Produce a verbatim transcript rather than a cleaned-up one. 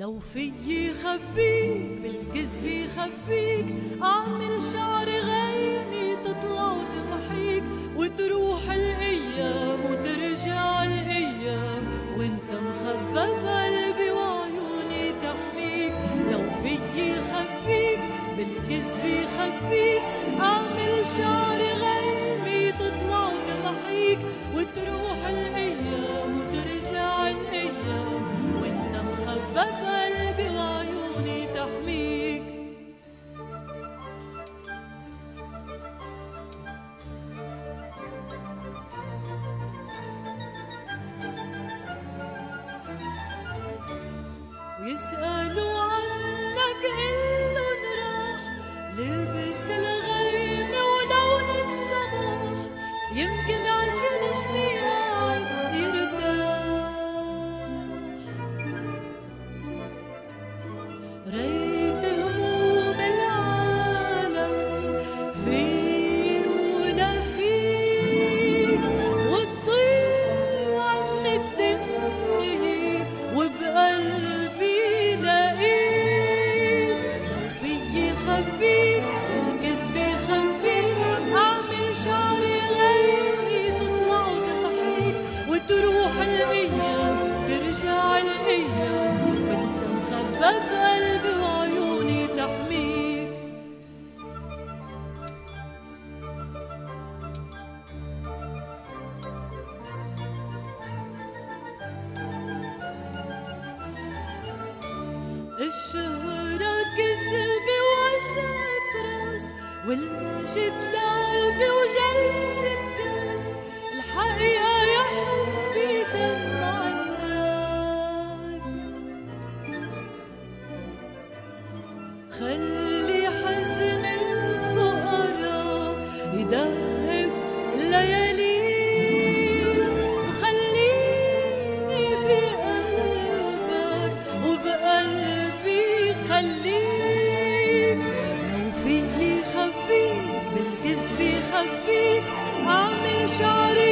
لو فيي خبيك بالكذب خبيك، أعمل شعر غيمي تطلع وتمحيك، وتروح الأيام وترجع الأيام وانت مخبى بقلبي وعيوني تحميك. لو فيي خبيك بالكذب خبيك، أعمل شعر غيمي تطلع وتمحيك، وتروح الأيام وترجع الأيام وانت مخبى بقلبي وعيوني تحميك. ويسألوا عنك إلن راح، لبس الغيم ولون الصباح، يمكن عشان جمي قاعد يرتاح. ريت هموم العالم فيه ولا فيك، وتضيع من الدنيا وبقلبي لاقيك. لو فيي خبيك بالكذب خبيك، أعمل شعري غيمي تطلع وتمحيك، وتروح الأيام ترجع الأيام وانت مخبى بقلبي وعيوني تحميك. الشهرة كذبة وعشقة راس، والمجد لعبة وجلسة كاس، الحقيقة يا حبي دمع الناس. خلي حزن الفقراء يدهب لياليك، وخليني بقلبك وبقلبي خليك. لو فيي خبيك بالكذب خبيك، أعمل شعري